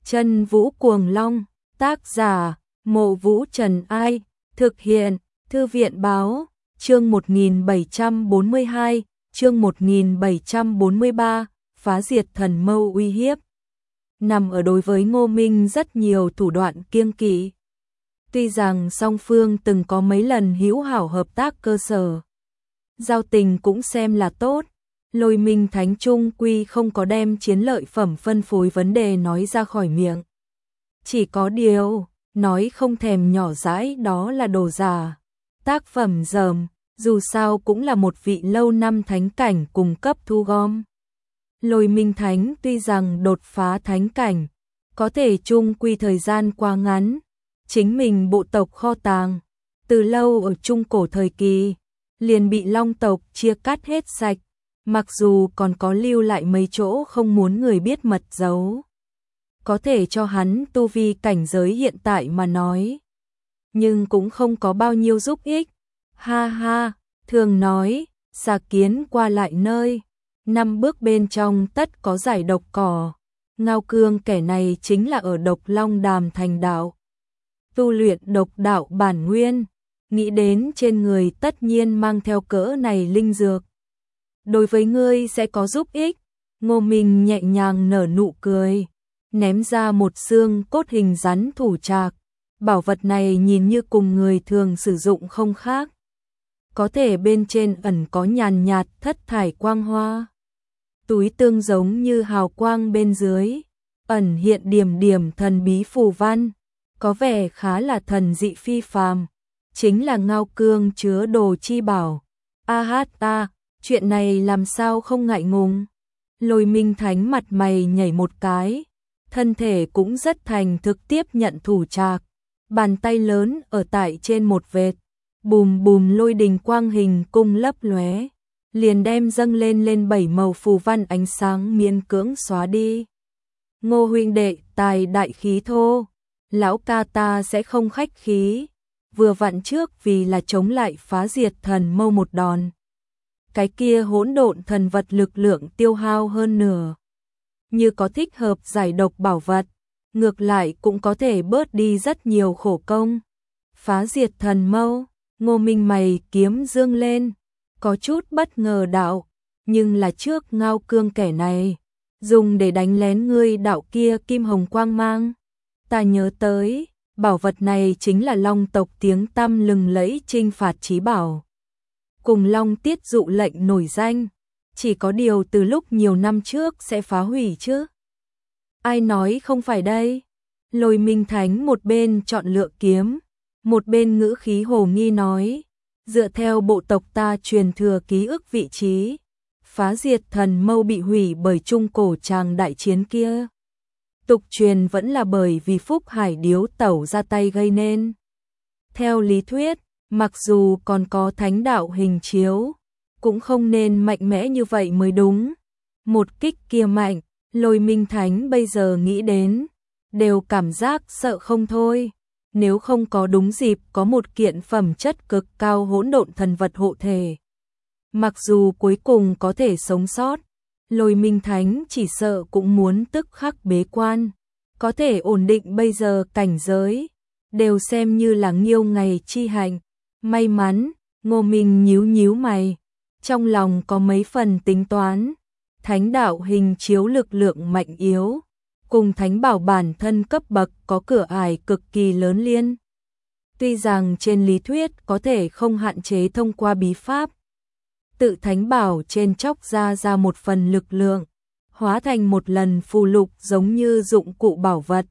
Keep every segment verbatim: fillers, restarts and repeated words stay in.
Chân Vũ Cuồng Long, tác giả, Mộ Vũ Trần Ai, thực hiện, Thư viện Báo, chương một nghìn bảy trăm bốn mươi hai, chương một nghìn bảy trăm bốn mươi ba, phá diệt thần mâu uy hiếp. Nằm ở đối với Ngô Minh rất nhiều thủ đoạn kiêng kỵ. Tuy rằng song phương từng có mấy lần hữu hảo hợp tác cơ sở, giao tình cũng xem là tốt, Lôi Minh Thánh Trung quy không có đem chiến lợi phẩm phân phối vấn đề nói ra khỏi miệng. Chỉ có điều, nói không thèm nhỏ dãi đó là đồ giả, tác phẩm dởm, dù sao cũng là một vị lâu năm thánh cảnh cùng cấp thu gom. Lôi Minh Thánh tuy rằng đột phá thánh cảnh, có thể chung quy thời gian quá ngắn, chính mình bộ tộc kho tàng, từ lâu ở trung cổ thời kỳ, liền bị Long tộc chia cắt hết sạch, mặc dù còn có lưu lại mấy chỗ không muốn người biết mật dấu. Có thể cho hắn tu vi cảnh giới hiện tại mà nói, nhưng cũng không có bao nhiêu giúp ích. Ha ha, thường nói, xà kiến qua lại nơi, năm bước bên trong tất có giải độc cỏ. Ngao Cương kẻ này chính là ở Độc Long Đàm thành đạo, tu luyện độc đạo bản nguyên, nghĩ đến trên người tất nhiên mang theo cỡ này linh dược. Đối với ngươi sẽ có giúp ích. Ngô Minh nhẹ nhàng nở nụ cười, ném ra một xương cốt hình rắn thủ trạc. Bảo vật này nhìn như cùng người thường sử dụng không khác, có thể bên trên ẩn có nhàn nhạt thất thải quang hoa. Túi tương giống như hào quang bên dưới, ẩn hiện điểm điểm thần bí phù văn, có vẻ khá là thần dị phi phàm, chính là Ngao Cương chứa đồ chi bảo. A hát ta, chuyện này làm sao không ngại ngùng. Lôi Minh Thánh mặt mày nhảy một cái, thân thể cũng rất thành thực tiếp nhận thủ trạc, bàn tay lớn ở tại trên một vệt, bùm bùm lôi đình quang hình cung lấp lóe, liền đem dâng lên lên bảy màu phù văn ánh sáng miễn cưỡng xóa đi. Ngô huynh đệ, tài đại khí thô, lão ca ta sẽ không khách khí, vừa vặn trước vì là chống lại phá diệt thần mâu một đòn. Cái kia hỗn độn thần vật lực lượng tiêu hao hơn nửa, như có thích hợp giải độc bảo vật, ngược lại cũng có thể bớt đi rất nhiều khổ công. Phá diệt thần mâu, Ngô Minh mày kiếm dương lên, có chút bất ngờ đạo, nhưng là trước Ngao Cương kẻ này, dùng để đánh lén ngươi đạo kia kim hồng quang mang. Ta nhớ tới, bảo vật này chính là Long tộc tiếng tăm lừng lẫy trinh phạt chí bảo, cùng Long tiết dụ lệnh nổi danh, chỉ có điều từ lúc nhiều năm trước sẽ phá hủy chứ. Ai nói không phải đây? Lôi Minh Thánh một bên chọn lựa kiếm, một bên ngữ khí hồ nghi nói, dựa theo bộ tộc ta truyền thừa ký ức vị trí, phá diệt thần mâu bị hủy bởi trung cổ tràng đại chiến kia. Tục truyền vẫn là bởi vì Phúc Hải Điếu Tẩu ra tay gây nên. Theo lý thuyết, mặc dù còn có thánh đạo hình chiếu, cũng không nên mạnh mẽ như vậy mới đúng. Một kích kia mạnh, Lôi Minh Thánh bây giờ nghĩ đến, đều cảm giác sợ không thôi. Nếu không có đúng dịp có một kiện phẩm chất cực cao hỗn độn thần vật hộ thể, mặc dù cuối cùng có thể sống sót, Lôi Minh Thánh chỉ sợ cũng muốn tức khắc bế quan, có thể ổn định bây giờ cảnh giới, đều xem như là nghiêu ngày chi hạnh. May mắn, Ngô Minh nhíu nhíu mày, trong lòng có mấy phần tính toán, thánh đạo hình chiếu lực lượng mạnh yếu, cùng thánh bảo bản thân cấp bậc có cửa ải cực kỳ lớn liên. Tuy rằng trên lý thuyết có thể không hạn chế thông qua bí pháp, tự thánh bảo trên chóc ra ra một phần lực lượng, hóa thành một lần phù lục giống như dụng cụ bảo vật.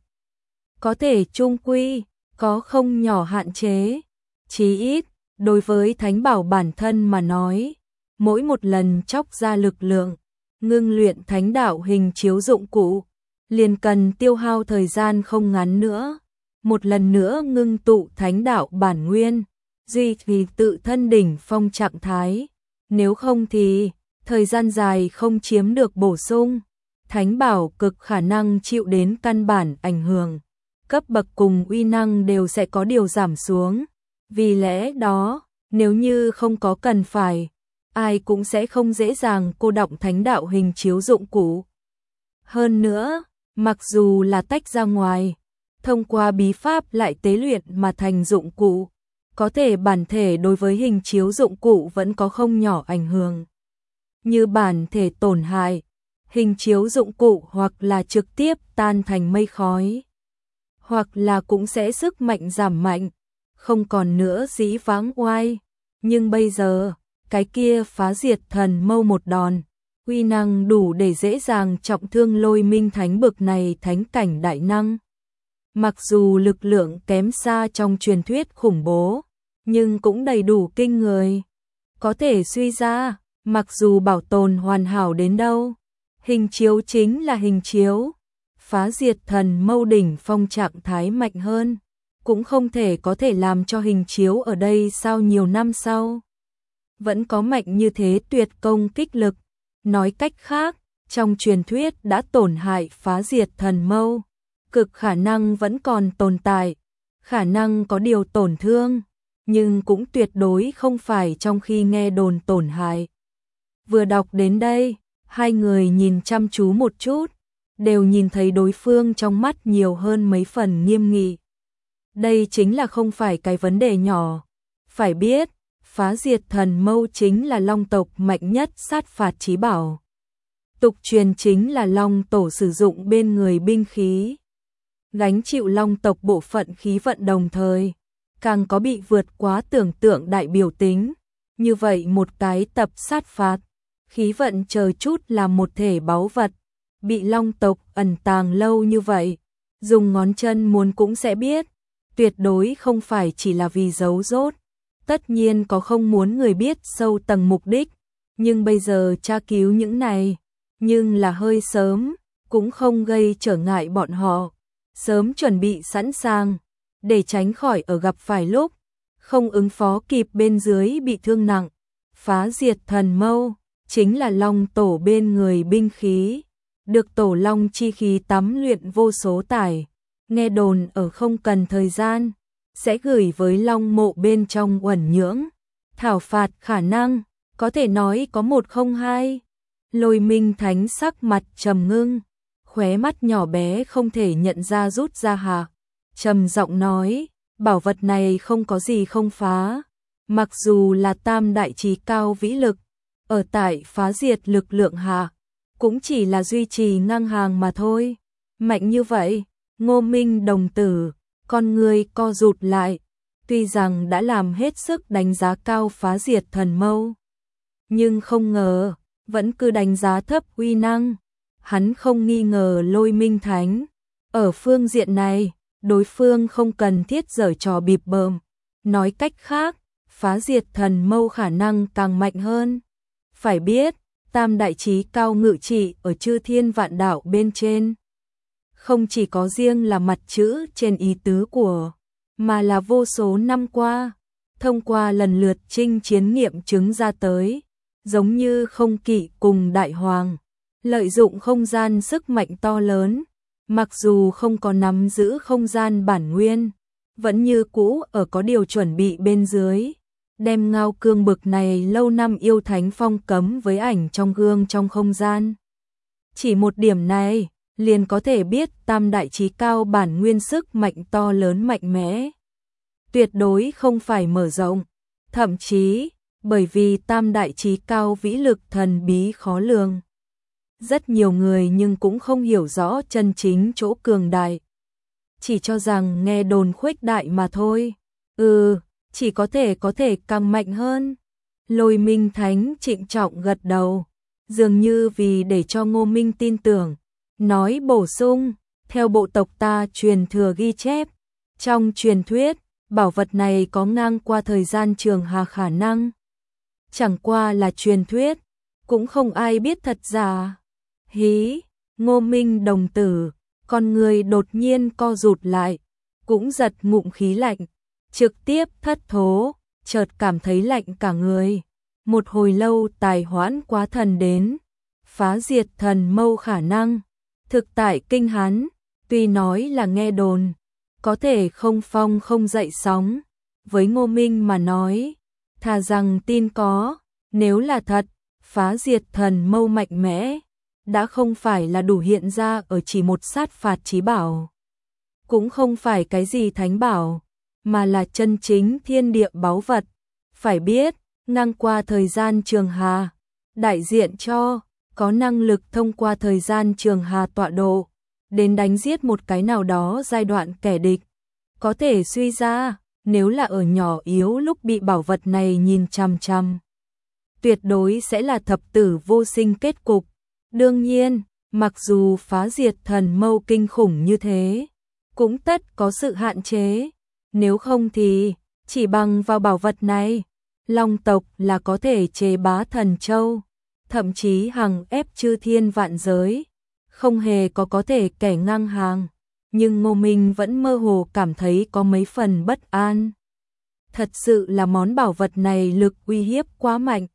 Có thể chung quy, có không nhỏ hạn chế, chí ít, đối với thánh bảo bản thân mà nói, mỗi một lần chóc ra lực lượng, ngưng luyện thánh đạo hình chiếu dụng cụ, liền cần tiêu hao thời gian không ngắn nữa, một lần nữa ngưng tụ thánh đạo bản nguyên, duy trì tự thân đỉnh phong trạng thái, nếu không thì, thời gian dài không chiếm được bổ sung, thánh bảo cực khả năng chịu đến căn bản ảnh hưởng, cấp bậc cùng uy năng đều sẽ có điều giảm xuống, vì lẽ đó, nếu như không có cần phải, ai cũng sẽ không dễ dàng cô đọng thánh đạo hình chiếu dụng cụ. Hơn nữa, mặc dù là tách ra ngoài, thông qua bí pháp lại tế luyện mà thành dụng cụ, có thể bản thể đối với hình chiếu dụng cụ vẫn có không nhỏ ảnh hưởng. Như bản thể tổn hại, hình chiếu dụng cụ hoặc là trực tiếp tan thành mây khói, hoặc là cũng sẽ sức mạnh giảm mạnh, không còn nữa dĩ vãng oai. Nhưng bây giờ, cái kia phá diệt thần mâu một đòn, uy năng đủ để dễ dàng trọng thương Lôi Minh Thánh bực này thánh cảnh đại năng. Mặc dù lực lượng kém xa trong truyền thuyết khủng bố, nhưng cũng đầy đủ kinh người. Có thể suy ra, mặc dù bảo tồn hoàn hảo đến đâu, hình chiếu chính là hình chiếu. Phá diệt thần mâu đỉnh phong trạng thái mạnh hơn, cũng không thể có thể làm cho hình chiếu ở đây sau nhiều năm sau vẫn có mạnh như thế tuyệt công kích lực. Nói cách khác, trong truyền thuyết đã tổn hại phá diệt thần mâu, cực khả năng vẫn còn tồn tại, khả năng có điều tổn thương, nhưng cũng tuyệt đối không phải trong khi nghe đồn tổn hại. Vừa đọc đến đây, hai người nhìn chăm chú một chút, đều nhìn thấy đối phương trong mắt nhiều hơn mấy phần nghiêm nghị. Đây chính là không phải cái vấn đề nhỏ. Phải biết, phá diệt thần mâu chính là long tộc mạnh nhất sát phạt chí bảo. Tục truyền chính là long tổ sử dụng bên người binh khí, gánh chịu long tộc bộ phận khí vận đồng thời, càng có bị vượt quá tưởng tượng đại biểu tính. Như vậy một cái tập sát phạt, khí vận chờ chút là một thể báu vật, bị long tộc ẩn tàng lâu như vậy, dùng ngón chân muốn cũng sẽ biết, tuyệt đối không phải chỉ là vì giấu rốt. Tất nhiên có không muốn người biết sâu tầng mục đích, nhưng bây giờ tra cứu những này, nhưng là hơi sớm, cũng không gây trở ngại bọn họ. Sớm chuẩn bị sẵn sàng, để tránh khỏi ở gặp phải lúc không ứng phó kịp bên dưới bị thương nặng. Phá diệt thần mâu chính là long tổ bên người binh khí, được tổ long chi khí tắm luyện vô số tải, nghe đồn ở không cần thời gian sẽ gửi với long mộ bên trong uẩn nhưỡng, thảo phạt khả năng, có thể nói có một không hai. Lôi Minh Thánh sắc mặt trầm ngưng, khóe mắt nhỏ bé không thể nhận ra rút ra hạ, trầm giọng nói, bảo vật này không có gì không phá, mặc dù là tam đại chí cao vĩ lực, ở tại phá diệt lực lượng hạ, cũng chỉ là duy trì ngang hàng mà thôi. Mạnh như vậy, Ngô Minh đồng tử, con người co rụt lại, tuy rằng đã làm hết sức đánh giá cao phá diệt thần mâu, nhưng không ngờ, vẫn cứ đánh giá thấp uy năng. Hắn không nghi ngờ Lôi Minh Thánh. Ở phương diện này, đối phương không cần thiết giở trò bịp bợm. Nói cách khác, phá diệt thần mâu khả năng càng mạnh hơn. Phải biết, tam đại chí cao ngự trị ở chư thiên vạn đạo bên trên. Không chỉ có riêng là mặt chữ trên ý tứ của, mà là vô số năm qua, thông qua lần lượt chinh chiến nghiệm chứng ra tới, giống như không kỵ cùng đại hoàng, lợi dụng không gian sức mạnh to lớn, mặc dù không có nắm giữ không gian bản nguyên, vẫn như cũ ở có điều chuẩn bị bên dưới, đem ngao cương bực này lâu năm yêu thánh phong cấm với ảnh trong gương trong không gian. Chỉ một điểm này, liền có thể biết tam đại chí cao bản nguyên sức mạnh to lớn mạnh mẽ. Tuyệt đối không phải mở rộng, thậm chí, bởi vì tam đại chí cao vĩ lực thần bí khó lường. Rất nhiều người nhưng cũng không hiểu rõ chân chính chỗ cường đại. Chỉ cho rằng nghe đồn khuếch đại mà thôi. Ừ, chỉ có thể có thể càng mạnh hơn. Lôi Minh Thánh trịnh trọng gật đầu, dường như vì để cho Ngô Minh tin tưởng. Nói bổ sung, theo bộ tộc ta truyền thừa ghi chép, trong truyền thuyết, bảo vật này có ngang qua thời gian trường hà khả năng. Chẳng qua là truyền thuyết, cũng không ai biết thật giả. Hí, Ngô Minh đồng tử, con người đột nhiên co rụt lại, cũng giật ngụm khí lạnh, trực tiếp thất thố, chợt cảm thấy lạnh cả người. Một hồi lâu tài hoãn quá thần đến, phá diệt thần mâu khả năng. Thực tại kinh hán, tuy nói là nghe đồn, có thể không phong không dậy sóng. Với Ngô Minh mà nói, thà rằng tin có, nếu là thật, phá diệt thần mâu mạnh mẽ, đã không phải là đủ hiện ra ở chỉ một sát phạt chí bảo. Cũng không phải cái gì thánh bảo, mà là chân chính thiên địa báu vật. Phải biết, ngang qua thời gian trường hà, đại diện cho có năng lực thông qua thời gian trường hà tọa độ, đến đánh giết một cái nào đó giai đoạn kẻ địch. Có thể suy ra, nếu là ở nhỏ yếu lúc bị bảo vật này nhìn chằm chằm, tuyệt đối sẽ là thập tử vô sinh kết cục. Đương nhiên, mặc dù phá diệt thần mâu kinh khủng như thế, cũng tất có sự hạn chế. Nếu không thì, chỉ bằng vào bảo vật này, Long tộc là có thể chế bá thần châu, thậm chí hằng ép chư thiên vạn giới, không hề có có thể kẻ ngang hàng. Nhưng Ngô Minh vẫn mơ hồ cảm thấy có mấy phần bất an. Thật sự là món bảo vật này lực uy hiếp quá mạnh,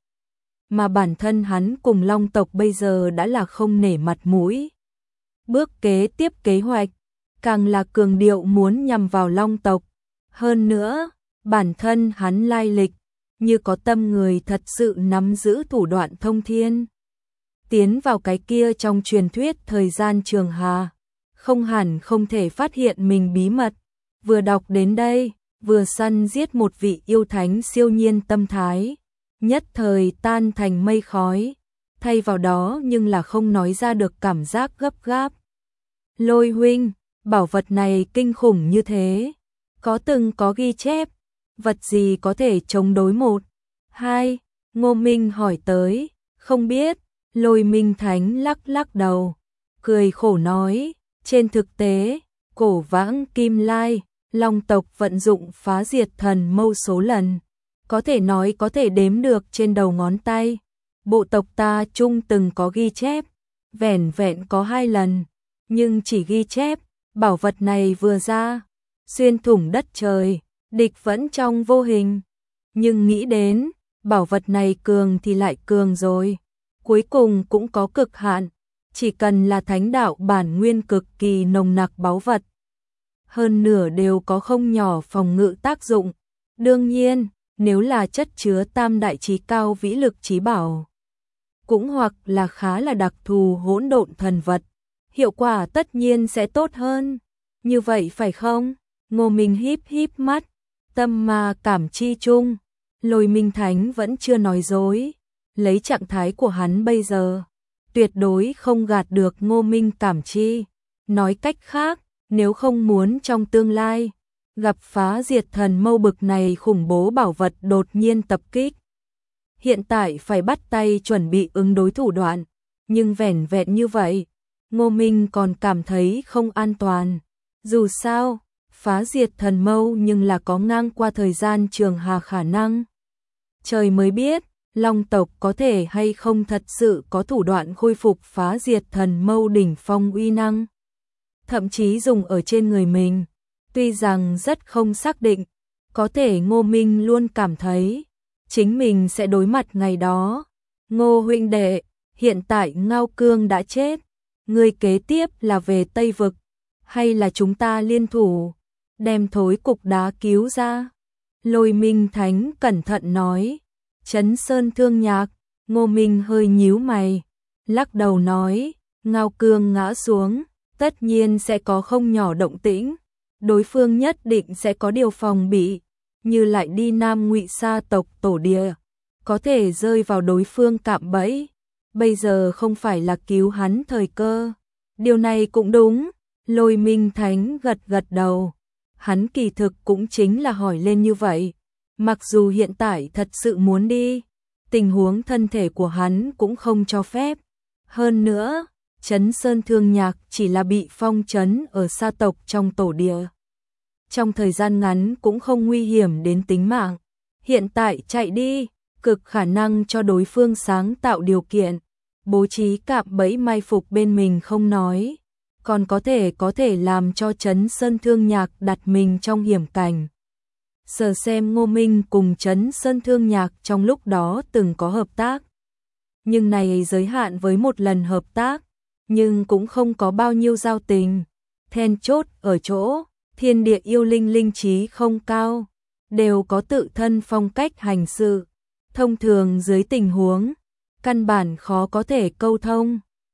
mà bản thân hắn cùng Long tộc bây giờ đã là không nể mặt mũi. Bước kế tiếp kế hoạch, càng là cường điệu muốn nhằm vào Long tộc. Hơn nữa, bản thân hắn lai lịch, như có tâm người thật sự nắm giữ thủ đoạn thông thiên. Tiến vào cái kia trong truyền thuyết thời gian trường hà, không hẳn không thể phát hiện mình bí mật. Vừa đọc đến đây, vừa săn giết một vị yêu thánh siêu nhiên tâm thái, nhất thời tan thành mây khói, thay vào đó nhưng là không nói ra được cảm giác gấp gáp. Lôi huynh, bảo vật này kinh khủng như thế, có từng có ghi chép, vật gì có thể chống đối một, hai, Ngô Minh hỏi tới, không biết. Lôi Minh Thánh lắc lắc đầu, cười khổ nói, trên thực tế, cổ vãng Kim Lai, Long tộc vận dụng phá diệt thần mâu số lần, có thể nói có thể đếm được trên đầu ngón tay. Bộ tộc ta chung từng có ghi chép, vẻn vẹn có hai lần, nhưng chỉ ghi chép, bảo vật này vừa ra, xuyên thủng đất trời, địch vẫn trong vô hình. Nhưng nghĩ đến, bảo vật này cường thì lại cường rồi, cuối cùng cũng có cực hạn, chỉ cần là thánh đạo bản nguyên cực kỳ nồng nặc báu vật, hơn nửa đều có không nhỏ phòng ngự tác dụng. Đương nhiên, nếu là chất chứa tam đại chí cao vĩ lực chí bảo, cũng hoặc là khá là đặc thù hỗn độn thần vật, hiệu quả tất nhiên sẽ tốt hơn. Như vậy phải không? Ngô Minh híp híp mắt, tâm ma cảm chi chung. Lôi Minh Thánh vẫn chưa nói dối, lấy trạng thái của hắn bây giờ, tuyệt đối không gạt được Ngô Minh cảm chi. Nói cách khác, nếu không muốn trong tương lai gặp phá diệt thần mâu bực này khủng bố bảo vật đột nhiên tập kích, hiện tại phải bắt tay chuẩn bị ứng đối thủ đoạn. Nhưng vẻn vẹn như vậy, Ngô Minh còn cảm thấy không an toàn. Dù sao, phá diệt thần mâu nhưng là có ngang qua thời gian trường hà khả năng. Trời mới biết, Long tộc có thể hay không thật sự có thủ đoạn khôi phục phá diệt thần mâu đỉnh phong uy năng, thậm chí dùng ở trên người mình. Tuy rằng rất không xác định, có thể Ngô Minh luôn cảm thấy chính mình sẽ đối mặt ngày đó. Ngô huynh đệ, hiện tại Ngao Cương đã chết, người kế tiếp là về Tây Vực, hay là chúng ta liên thủ đem thối cục đá cứu ra? Lôi Minh Thánh cẩn thận nói. Trấn Sơn Thương Nhạc. Ngô Minh hơi nhíu mày, lắc đầu nói, Ngao Cương ngã xuống, tất nhiên sẽ có không nhỏ động tĩnh, đối phương nhất định sẽ có điều phòng bị, như lại đi Nam Ngụy Sa tộc tổ địa, có thể rơi vào đối phương cạm bẫy. Bây giờ không phải là cứu hắn thời cơ. Điều này cũng đúng. Lôi Minh Thánh gật gật đầu. Hắn kỳ thực cũng chính là hỏi lên như vậy. Mặc dù hiện tại thật sự muốn đi, tình huống thân thể của hắn cũng không cho phép. Hơn nữa, Trấn Sơn Thương Nhạc chỉ là bị phong trấn ở sa tộc trong tổ địa, trong thời gian ngắn cũng không nguy hiểm đến tính mạng. Hiện tại chạy đi, cực khả năng cho đối phương sáng tạo điều kiện, bố trí cạm bẫy mai phục bên mình không nói, còn có thể có thể làm cho Trấn Sơn Thương Nhạc đặt mình trong hiểm cảnh. Sở xem Ngô Minh cùng Trấn Sơn Thương Nhạc trong lúc đó từng có hợp tác, nhưng này giới hạn với một lần hợp tác, nhưng cũng không có bao nhiêu giao tình. Then chốt ở chỗ, thiên địa yêu linh linh trí không cao, đều có tự thân phong cách hành sự. Thông thường dưới tình huống, căn bản khó có thể câu thông.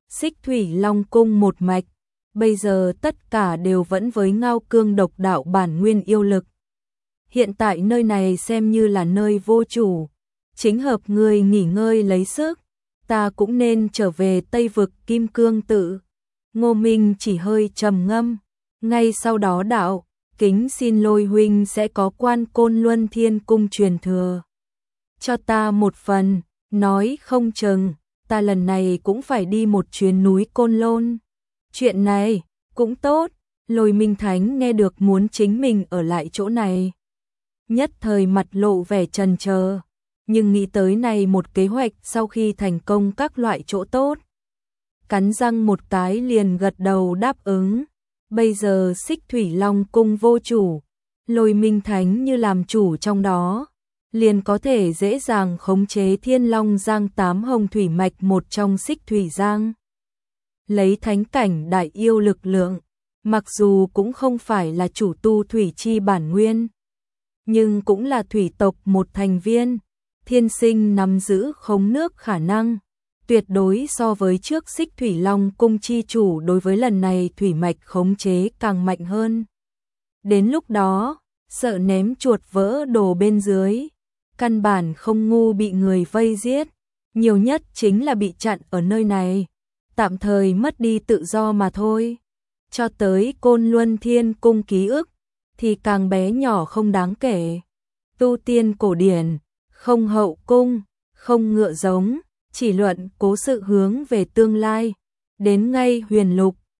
Xích Thủy Long cung một mạch, bây giờ tất cả đều vẫn với Ngao Cương độc đạo bản nguyên yêu lực. Hiện tại nơi này xem như là nơi vô chủ, chính hợp người nghỉ ngơi lấy sức, ta cũng nên trở về Tây vực Kim Cương tự. Ngô Minh chỉ hơi trầm ngâm, ngay sau đó đạo, kính xin Lôi huynh sẽ có quan Côn Luân Thiên cung truyền thừa cho ta một phần, nói không chừng ta lần này cũng phải đi một chuyến núi Côn Lôn. Chuyện này cũng tốt, Lôi Minh Thánh nghe được muốn chính mình ở lại chỗ này, nhất thời mặt lộ vẻ chần chờ, nhưng nghĩ tới này một kế hoạch sau khi thành công các loại chỗ tốt, cắn răng một cái liền gật đầu đáp ứng. Bây giờ Xích Thủy Long cung vô chủ, Lôi Minh Thánh như làm chủ trong đó, liền có thể dễ dàng khống chế Thiên Long Giang tám hồng thủy mạch một trong Xích Thủy Giang. Lấy thánh cảnh đại yêu lực lượng, mặc dù cũng không phải là chủ tu thủy chi bản nguyên, nhưng cũng là thủy tộc một thành viên, thiên sinh nắm giữ khống nước khả năng, tuyệt đối so với trước Xích Thủy Long cung chi chủ đối với lần này thủy mạch khống chế càng mạnh hơn. Đến lúc đó, sợ ném chuột vỡ đồ bên dưới, căn bản không ngu bị người vây giết, nhiều nhất chính là bị chặn ở nơi này, tạm thời mất đi tự do mà thôi. Cho tới Côn Luân Thiên cung ký ức, thì càng bé nhỏ không đáng kể. Tu tiên cổ điển, không hậu cung, không ngựa giống, chỉ luận cố sự hướng về tương lai, đến ngay huyền lục,